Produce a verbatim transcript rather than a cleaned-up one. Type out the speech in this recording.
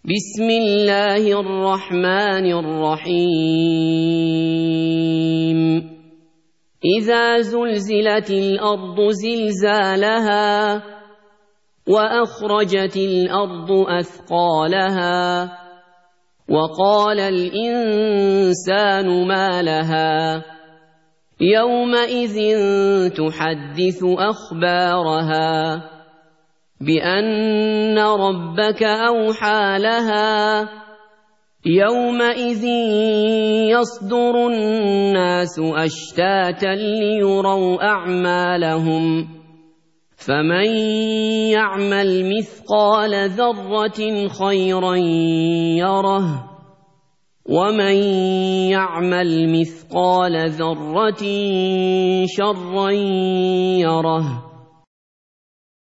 بسم الله الرحمن الرحيم إذا زلزلت الأرض زلزالها وأخرجت الأرض أثقالها وقال الإنسان ما لها يومئذ تحدث أخبارها بأن ربك أوحى لها يومئذ يصدر الناس أشتاتا ليروا أعمالهم فمن يعمل مثقال ذرة خيرا يره ومن يعمل مثقال ذرة شرا يره